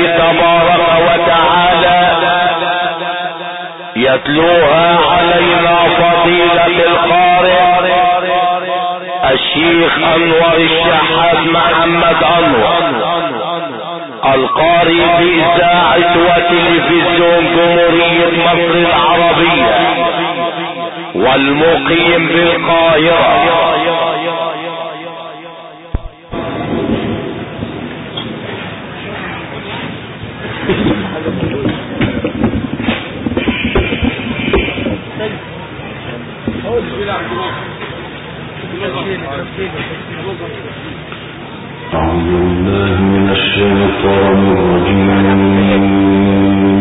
تبارك وتعالى يتلوها علينا فضيلة القارئ الشيخ أنور الشحات محمد أنور القارئ بإذاعة وتلفزيون جمهورية مصر العربية والمقيم بالقاهرة. أعوذ بالله من الشيطان الرجيم.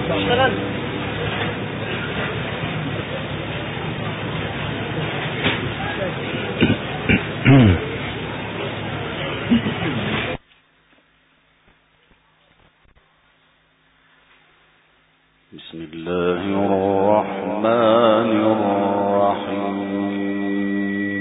بسم الله الرحمن الرحيم.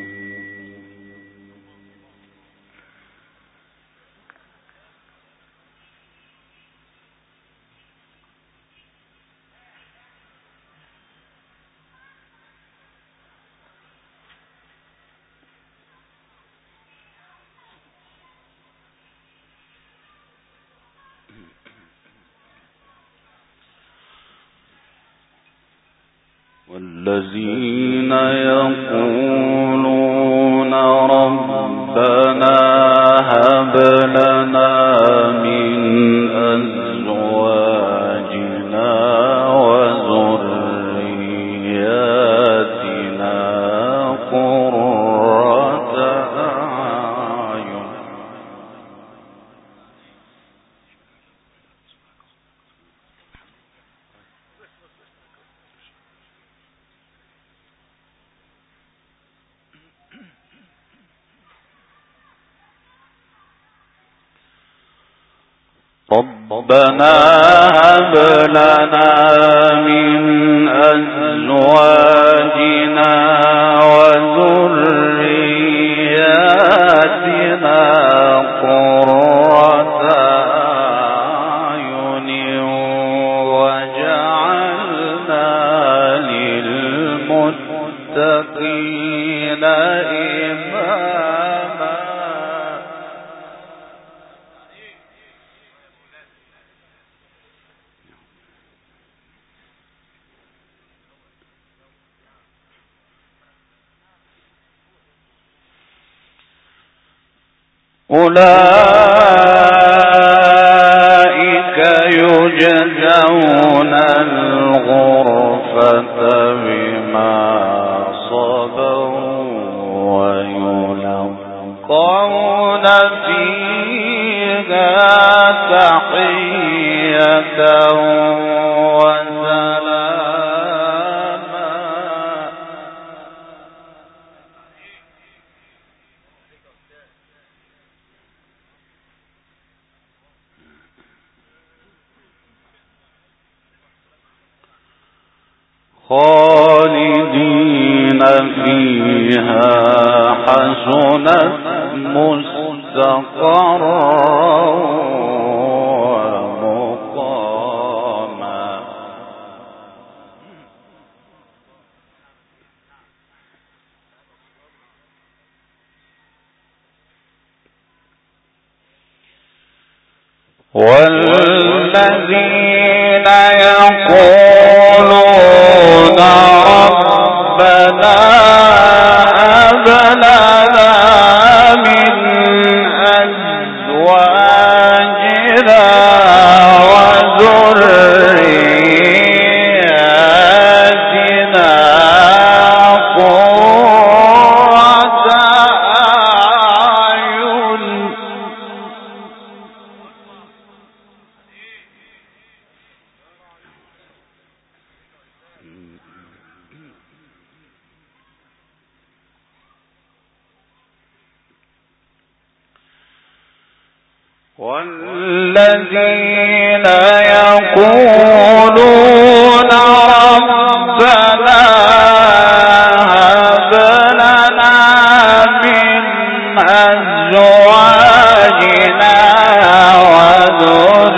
والذين يقولون ربنا هب لنا من أزواجنا وذرياتنا قرة أعين. ربنا هب لنا من أزواجنا وذرياتنا قرة أعين وجعلنا للمتقين إماما. أولئك يجزون الغرفة بما صبروا ويلقون فيها تحية خالدين فيها حسنت مستقرا ومقاما. والذين يقولون ربنا هب لنا من أزواجنا وذرياتنا قرة أعين. والذين يقولون ربنا هب لنا من أزواجنا وذرياتنا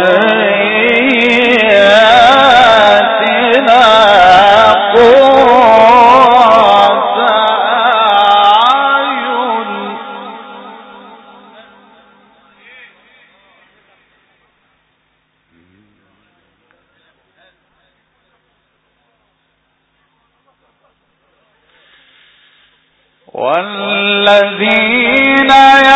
والذين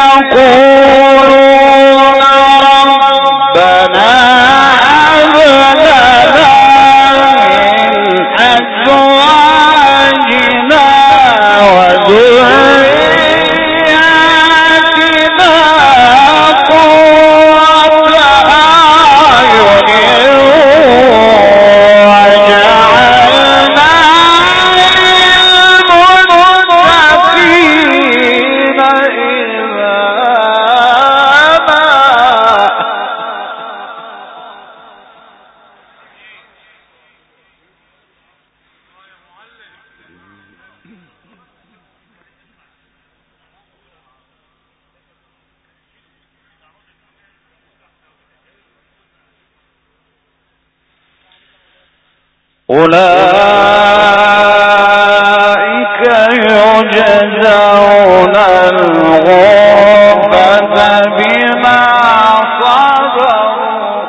يقولون ربنا هب لنا من أزواجنا وذرياتنا قرة أعين وجعلنا للمتقين إماما. أولئك يجزون الغرفة بما صبروا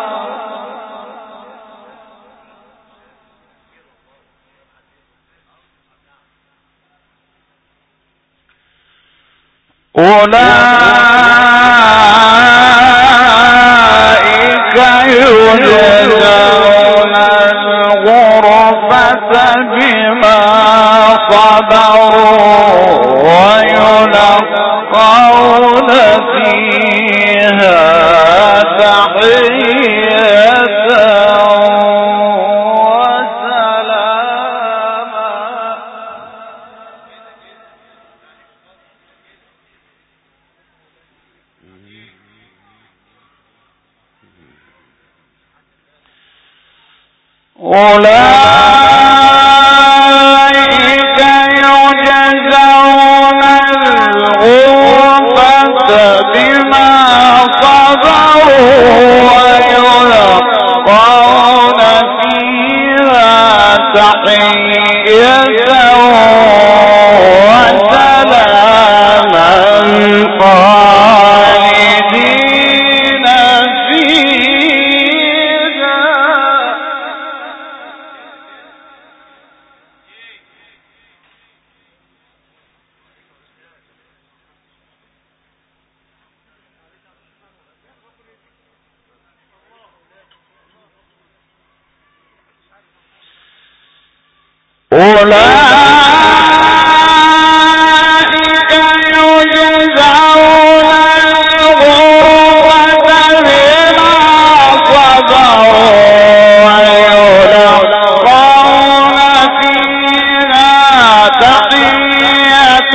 أولئك يجزون الغرفة بما صبروا ويلقون فيها تحية وسلاما. أولئك يجزون الغرفة بما صبروا ويلقون فيها تحية وسلاما خالدين فيها. أولئك يجزون الغرفة بما صبروا ويلقون فيها تحية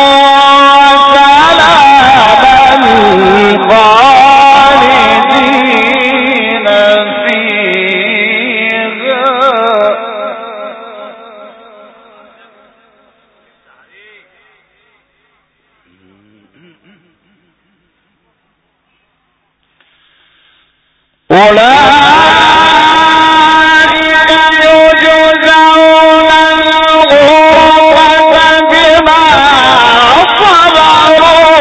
وسلاما خالدين فيها. أولئك يجزون الغرفة بما صبروا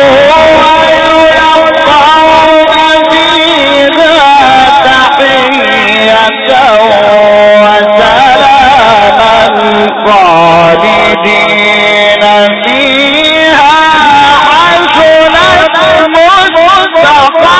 ويلقون فيها تحية وسلاما خالدين فيها حسنت مستقرا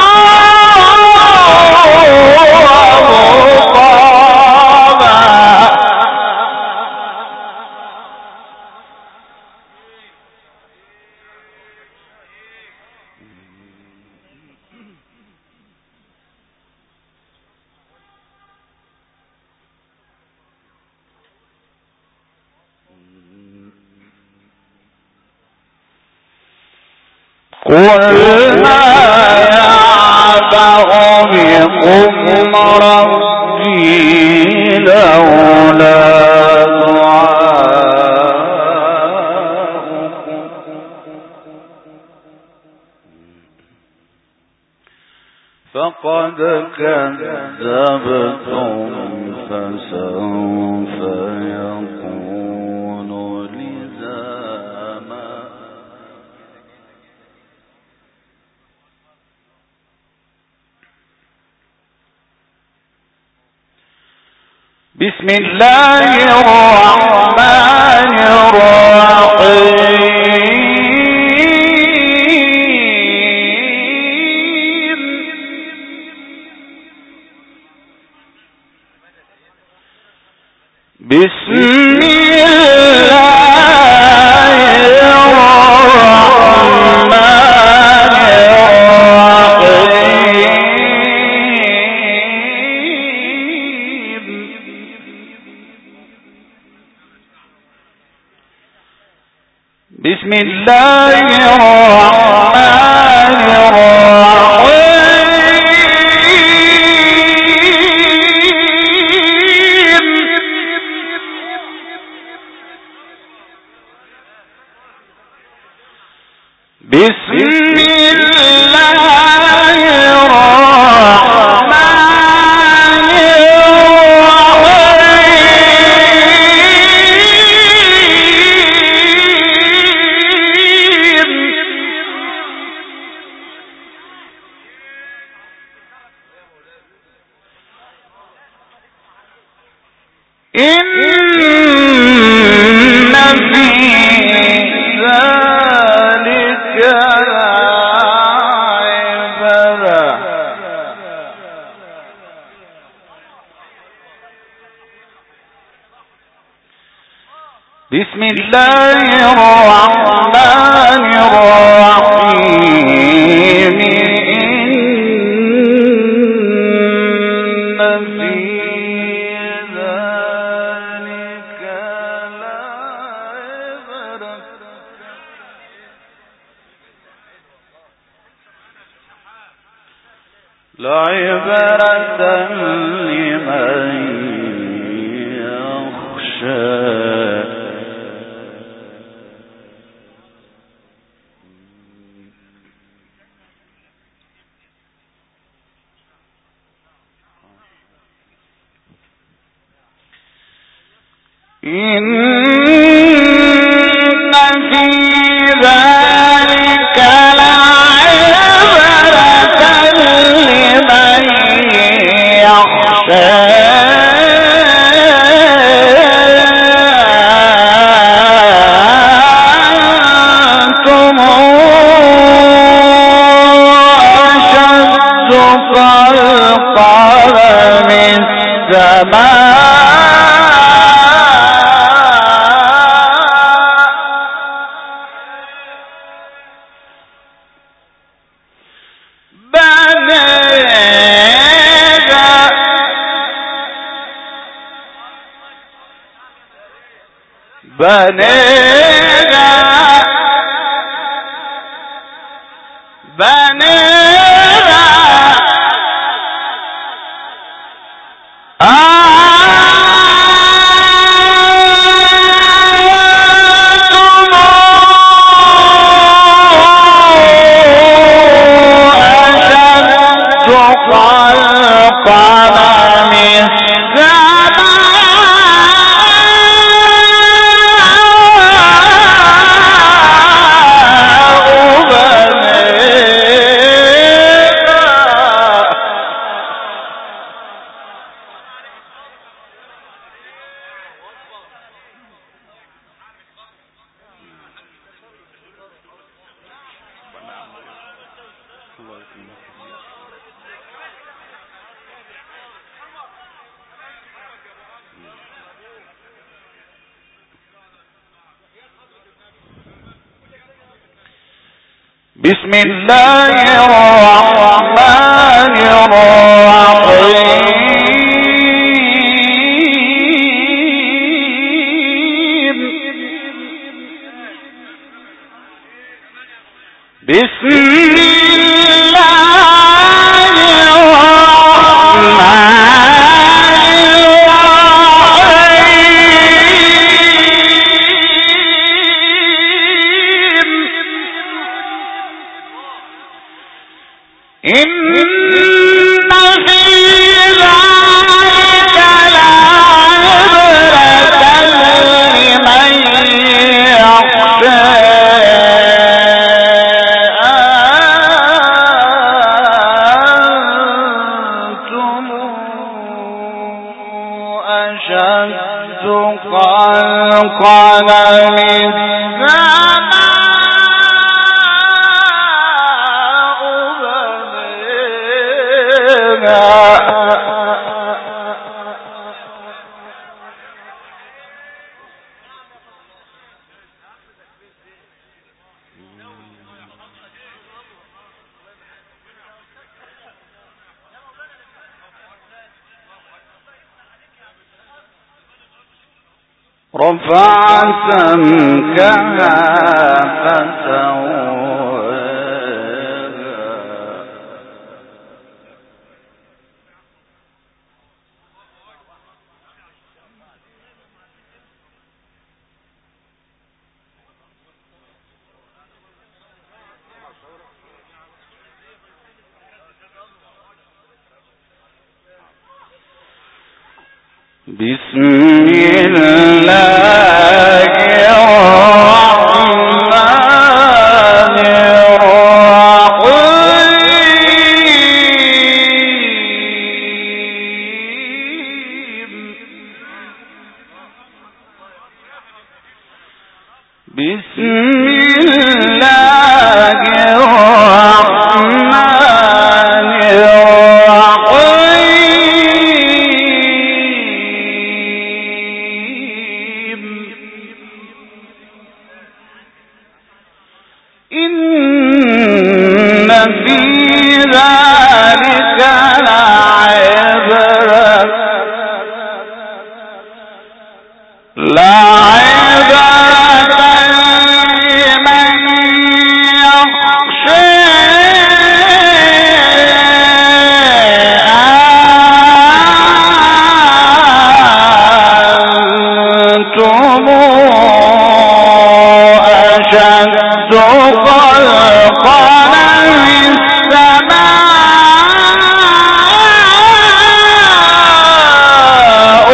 قلنا يعبأ بكم ربي لولا دعاؤكم فقد كذبتم فسوف يكون لزاما. بسم الله الرحمن الرحيم. بسم الله الرحمن الرحيم بسم الله الرحمن بسم الله الرحمن الرحيم إن في ذلك لعبرة لمن يخشى. إن في ذلك لعبرة لمن يخشى. أنتم أشد خلقا من السماء بنيها أنتم أشد خلقا من بسم الله الرحمن الرحيم بسم الله إن في ذلك لعبرة لمن يخشى. أنتم أشد خلقا من رفع سمكها فسواها بسم الله الرحمن الرحيم بسم الله الرحمن الرحيم إن في ذلك لعبرة لمن يخشى أنتم أشد خلقا من السماء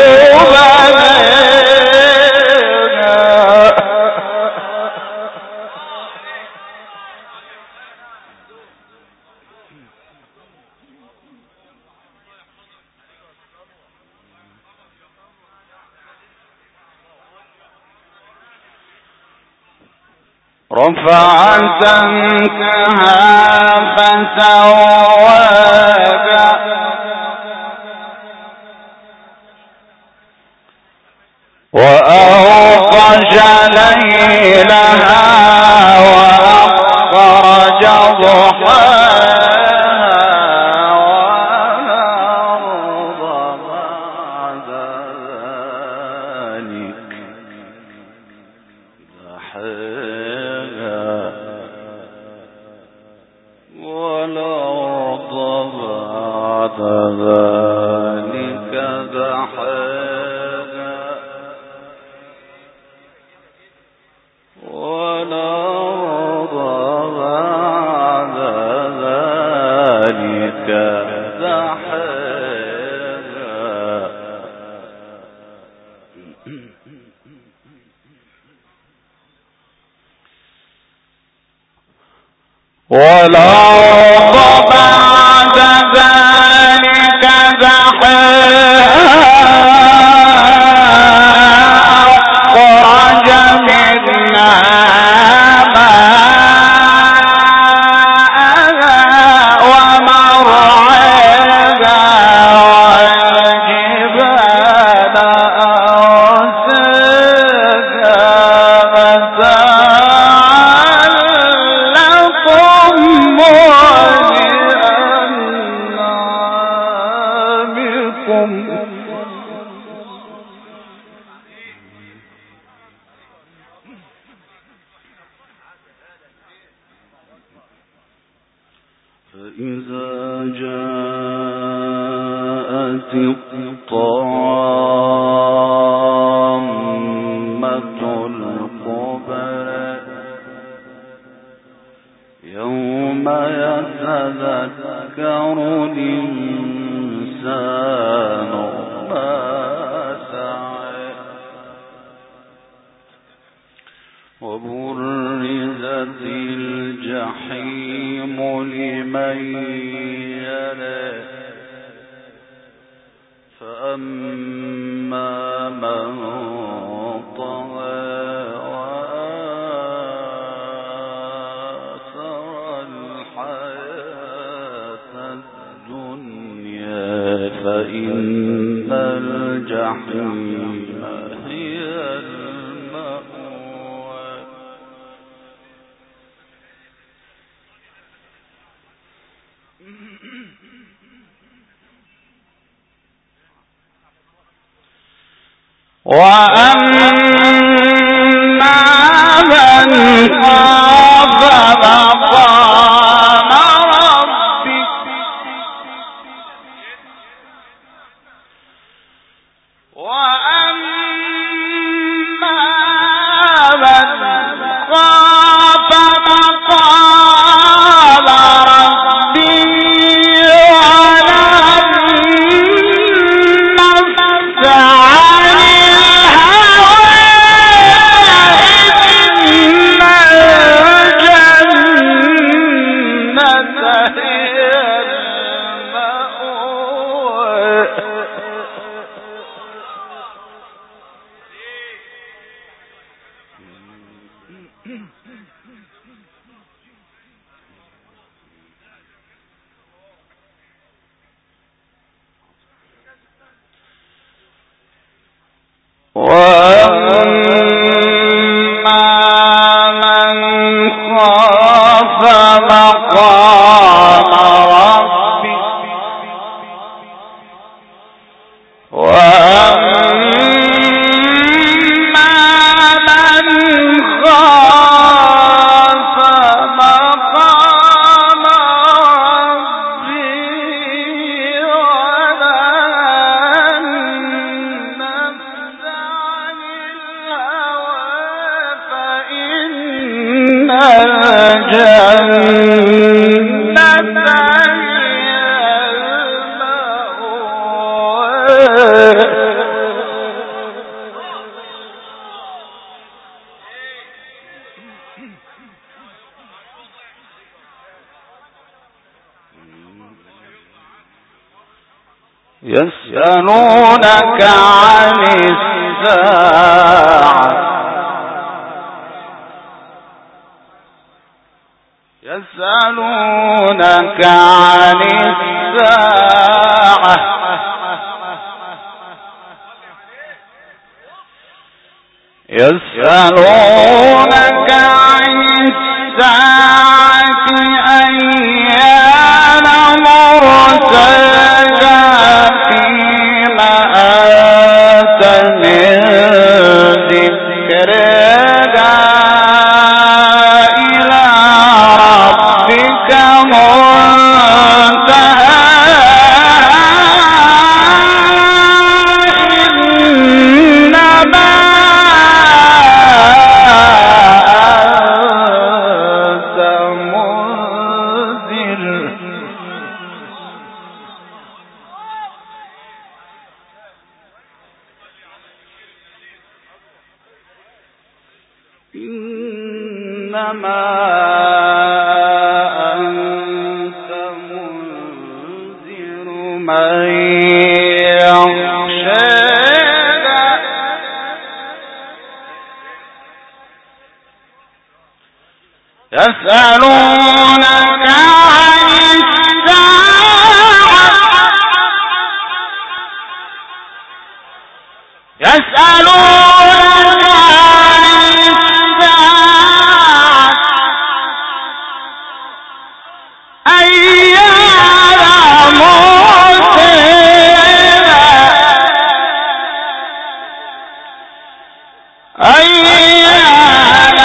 رفع سمكها فسواها وأغطش ليلها وأخرج ضحاها والأرض بعد ذلك دحاها والأرض بعد ذلك دحاها والأرض بعد ذلك دحاها والأرض بعد ذلك دحاها أخرج منها ماءها ومرعاها والجبال أرساها متاعا لكم ولأنعامكم فإذا جاءت الطامة الكبرى يوم يتذكر الإنسان ما سعى وبرزت الجحيم لمن يرى فأما من طغى وآثر الحياة الدنيا فإن الجحيم هي المأوى وأما خاف مقام ربه وأما من خاف مقام ربه ونهى النفس عن الهوى إن الجنة هي المأوى وأما من خاف مقام ربه وأما من خاف مقام ربه ونهى النفس عن الهوى فإن الجنة هي المأوى يسألونك عن الساعة يسألونك عن الساعة يسألونك عن الساعة أيان مرساها فيما أنت من ذكرها إلى ربك إنما أنت منذر من يخشاها يسألونك عن الساعة يسألونك عن الساعة أيان مرساها أيان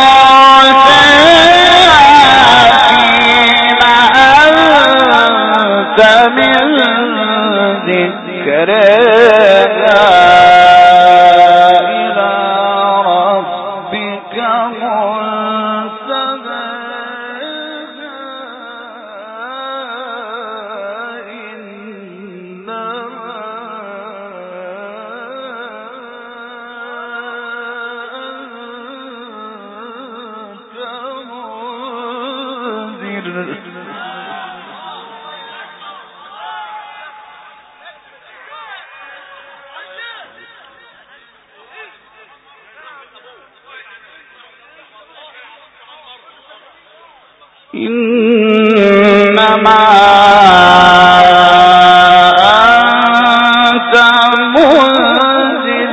مرساها فيما أنت من ذكرها إلى ربك منتهاها إنما أنت منذر إنما أنت منذر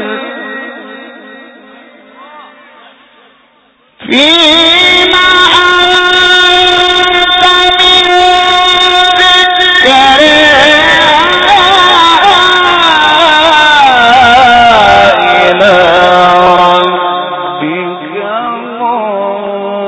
فيما أنت من ذكرها إلى ربك منتهاها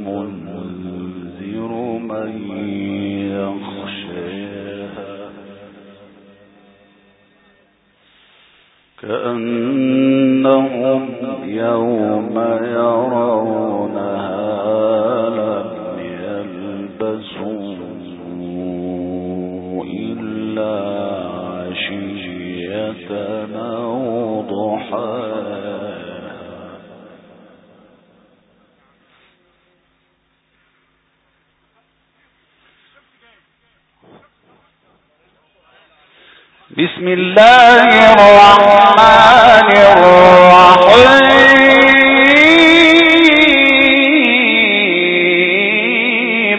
تنذر من يخشاها كأنهم يوم يرونها لم يلبسوا إلا عشية أو ضحاها. بسم الله الرحمن الرحيم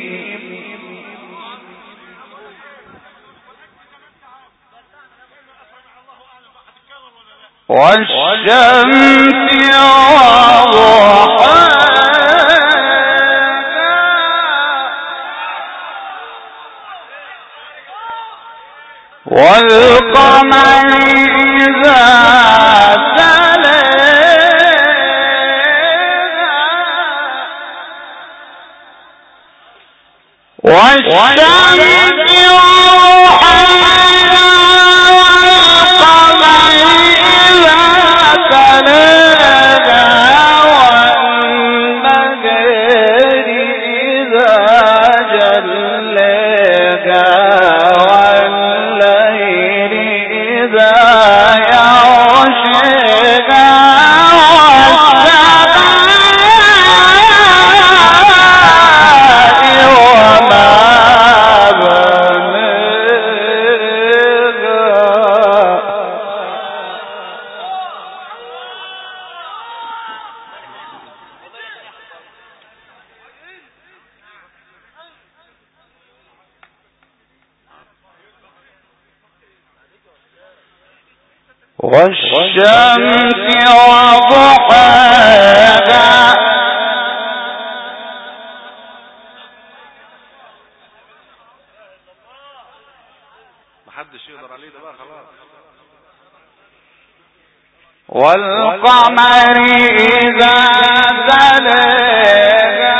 والشمس وضحاها والقمر إذا تلاها والشمس وضحاها والقمر إذا تلاها والنهار إذا جلاها والشمس وضحاها محدش يقدر عليه ده بقى خلاص. والقمر إذا تلاها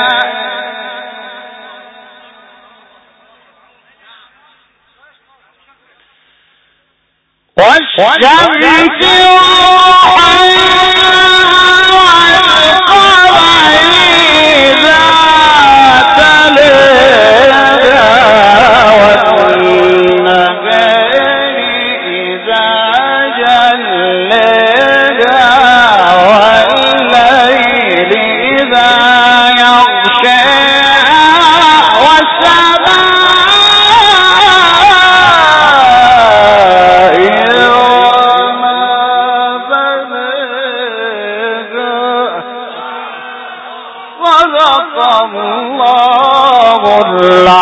والشمس وضحاها والقمر إذا تلاها والنهار إذا جلاها والليل إذا يغشاها صدق الله العظيم.